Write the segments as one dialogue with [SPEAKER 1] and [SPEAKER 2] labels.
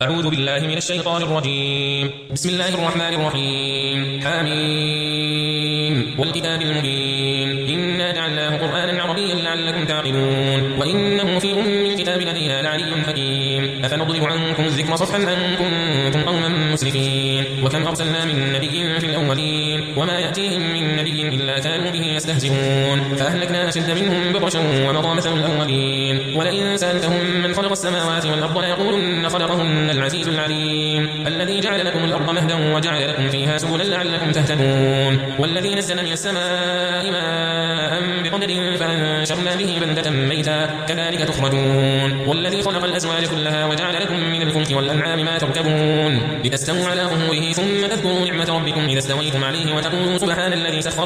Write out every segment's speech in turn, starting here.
[SPEAKER 1] أعوذ بالله من الشيطان الرجيم. بسم الله الرحمن الرحيم. حميم والكتاب المبين إنا جعلناه قرآنا عربيا لعلكم تعقلون وإنه في الكتاب لدينا لعلي حكيم. أفنضرب عنكم الذكر صفحا أن كنتم قوما مسرفين وكم أرسلنا من نبي في الأولين وما يأتيهم من نبي إلا كانوا به يستهزئون فأهلكنا أشد منهم بطشا ومضى مثل الأولين ولئن سألتهم من خلق السماوات والأرض ليقولن خلقهن العزيز العليم الذي جعل لكم الأرض مهدا وجعل لكم فيها سبلا لعلكم تهتدون والذي نزل من السماء ماء بقدر فأنشرنا به بلدة ميتا كذلك تخرجون والذي خلق الأزواج كلها وجعل لكم من الفلك والأنعام ما تركبون لتستووا على ظهوره ثم تذكروا نعمة ربكم إذا استويتم عليه وتقولوا سبحان الذي سخر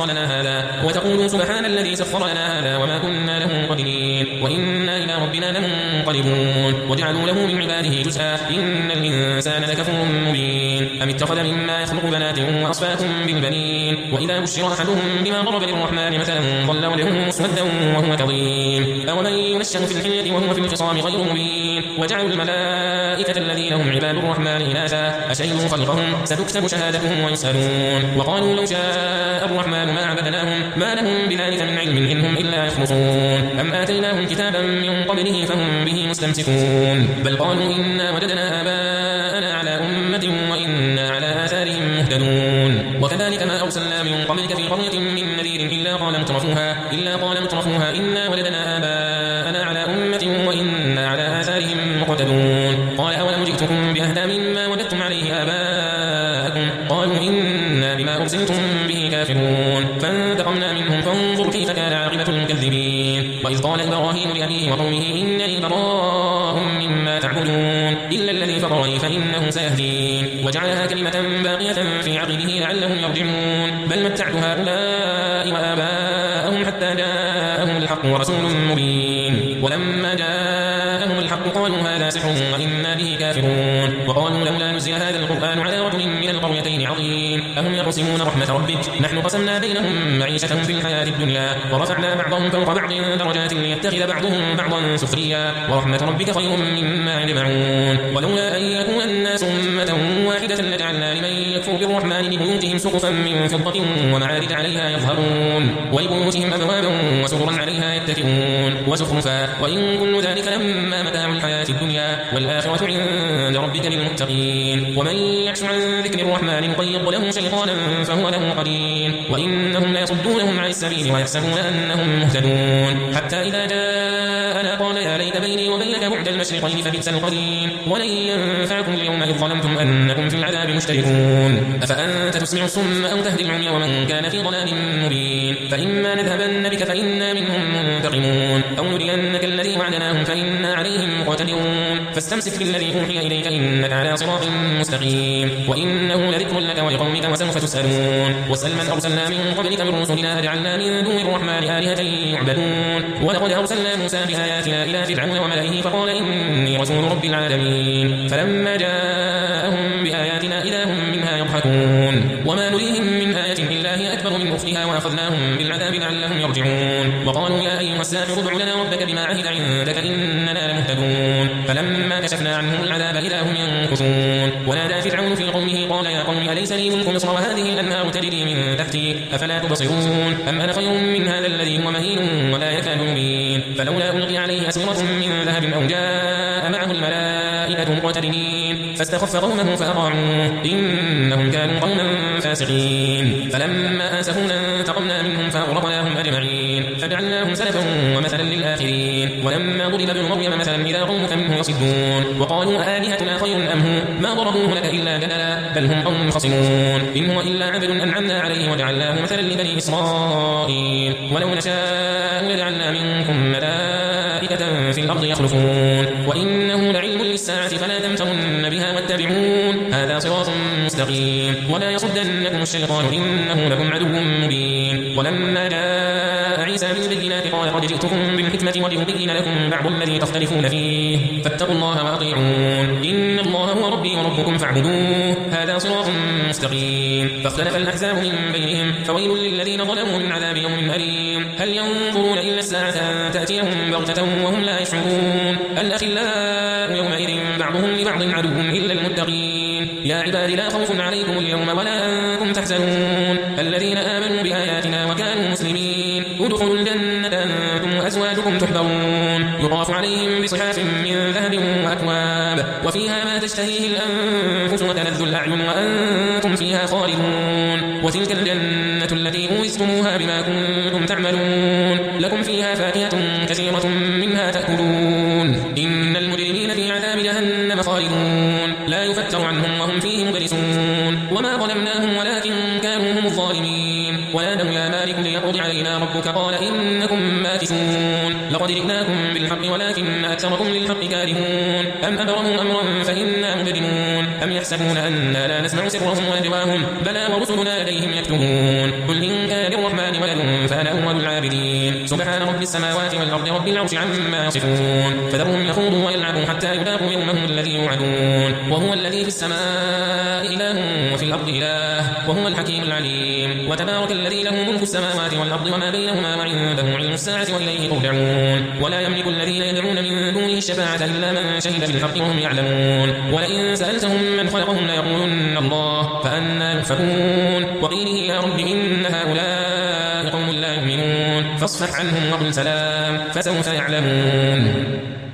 [SPEAKER 1] لنا هذا وما كنا له مقرنين وإنا إلى ربنا لمنقلبون وجعلوا له من عباده جزءا إن الإنسان لكفور مبين أم اتخذ مما يخلق بنات وأصفاكم بالبنين وإذا بشر أحدهم بما ضرب للرحمن مثلا ظل وجهه مسودا وهو كظيم أومن ينشأ في الحلية وهو في الخصام غير مبين وجعلوا الملائكة الذين هم عباد الرحمن إناثا أشهدوا خلقهم ستكتب شهادتهم ويسألون وقالوا لو شاء الرحمن ما عبدناهم ما لهم بذلك من علم إن هم إلا يخرصون أم آتيناهم كتابا من قبله فهم به مستمسكون بل قالوا إنا وجدنا آباءنا على أمة وإنا على آثارهم مهتدون وكذلك ما أرسلنا من قبلك في قرية من نذير إلا قال مترفوها إنا وجدنا آباءنا على أمة وإنا على آثارهم مقتدون قال أولم جئتكم بأهدى مما وجدتم عليه آباءكم قالوا إنا بما أرسلتم به كافرون فانتقمنا منهم فانظر كيف كان عاقبة المكذبين وإذ قال إبراهيم لأبيه وقومه إنني براء مما تعبدون إلا الذي فطرني فإنه سيهدين وجعلها كلمة باقية في عقبه لعلهم يرجعون بل متعت هؤلاء وآباءهم حتى جاءهم الحق ورسول مبين ولما جاءهم الحق قالوا هذا سحر وإنا به كافرون وقالوا لولا نزل هذا القرآن على رجل من القريتين عظيم أهم يقسمون رحمة ربك نحن قسمنا بينهم معيشتهم في الحياة الدنيا ورفعنا بعضهم فوق بعض درجات ليتخذ بعضهم بعضا سخريا ورحمة ربك خير مما يجمعون ولولا أن يكون الناس أمة واحدة لجعلنا لمن يكفر بالرحمن لبيوتهم سقفا من فضة ومعارج عليها يظهرون ولبيوتهم أبوابا وسررا عليها يتكئون وزخرفا وإن كل ذلك لما متاع الحياة الدنيا والآخرة عند ربك للمتقين ومن يعش عن ذكر الرحمن نقيض له شيطانا فهو له قرين وإنهم ليصدونهم عن السبيل ويحسبون أنهم مهتدون حتى إذا جاءنا قال يا ليت بيني وبينك بعد المشرقين فبئس القرين ولن ينفعكم اليوم إذ ظلمتم أنكم في العذاب مشتركون أفأنت تسمع الصم أو تهدي العمي ومن كان في ضلال مبين فإما نذهبن بك فإنا منهم منتقمون أو نرينك الذي وعدناهم فإنا عليهم مقتدرون فاستمسك بالذي أوحي إليك إنك على صراط مستقيم وإنه لذكر لك ولقومك وسوف تسألون واسأل من أرسلنا من قبلك من رسلنا أجعلنا من دون الرحمن آلهة يعبدون ولقد أرسلنا موسى بآياتنا إلى فرعون وملئه فقال إني رسول رب العالمين فلما جاءهم بآياتنا إذا هم منها يضحكون وما نريهم من آية إلا هي أكبر من أختها وأخذناهم بالعذاب لعلهم يرجعون وقالوا يا أيها الساحر ادع لنا ربك بما عهد عندك إننا لمهتدون فلما كشفنا عنهم العذاب إذا هم ينكثون ونادى فرعون في قومه قال يا قوم أليس لي ملك مصر وهذه الأنهار تجري من تحتي أفلا تبصرون أم أنا خير من هذا الذي هو مهين ولا يكاد يبين فلولا ألقي عليه أسورة من ذهب أو جاء معه الملائكة مقترنين فاستخف قومه فأطاعوه إنهم كانوا قوما فاسقين فلما آسفونا انتقمنا منهم فأغرقناهم أجمعين فجعلناهم سلفا ومثلا للآخرين ولما ضرب ابن مريم مثلا إذا قومك منه يصدون وقالوا آلهتنا خير أم هو ما ضربوه لك إلا جدلا بل هم قوم خصمون إن هو إلا عبد أنعمنا عليه وجعلناه مثلا لبني إسرائيل ولو نشاء لجعلنا منكم ملائكة في الأرض يخلفون وإنه لعلم للساعة فلا تمترن بها واتبعون هذا صراط مستقيم ولا يصدنكم الشيطان إنه لكم عدو مبين ولما جاء عيسى بالبينات قال قد جئتكم بالحكمة ولأبين لكم بعض الذي تختلفون فيه فاتقوا الله وأطيعون إن الله هو ربي وربكم فاعبدوه هذا صراط مستقيم فاختلف الأحزاب من بينهم فويل للذين ظلموا من عذاب يوم أليم هل ينظرون إلا الساعة أن تأتيهم بغتة وهم لا يشعرون الأخلاء يومئذ بعضهم لبعض عدو إلا المتقين يا عباد لا خوف عليكم اليوم ولا أنتم تحزنون الذين آمنوا بآياتنا وكانوا مسلمين ادخلوا الجنة أنتم وأزواجكم تحبرون يطاف عليهم بصحاف من ذهب وأكواب وفيها ما تشتهيه الأنفس وتلذ الأعين وأنتم فيها خالدون وتلك الجنة التي أورثتموها بما كنتم تعملون لكم فيها فاكهة كثيرة منها تأكلون إن المجرمين في عذاب جهنم خالدون لا يفتر عنهم وهم فيه مبلسون وما ظلمناهم ولكن كانوا هم الظالمين ونادوا يا مالك ليقضي علينا ربك قال إنكم ماكثون لقد جئناكم بالحق ولكن أكثركم للحق كارهون أم أبرموا أمرا فإنا مبرمون أم يحسبون أنا لا نسمع سرهم ونجواهم بلى ورسلنا لديهم يكتبون قل إن كان للرحمن ولد فأنا أول العابدين سبحان رب السماوات والأرض رب العرش عما يصفون فذرهم يخوضوا ويلعبوا حتى يلاقوا يومهم الذي يوعدون وهو الذي في السماء إله وفي الأرض إله وهو الحكيم العليم وتبارك الذي له ملك السماوات والأرض وما بينهما وعنده علم الساعة وإليه ترجعون ولا يملك الذين يدعون من دونه الشفاعة إلا من شهد بالحق وهم يعلمون ولئن سألتهم من خلقهم ليقولن الله فأنى يؤفكون وقيله يا رب إن هؤلاء قوم لا يؤمنون فاصفح عنهم وقل سلام فسوف يعلمون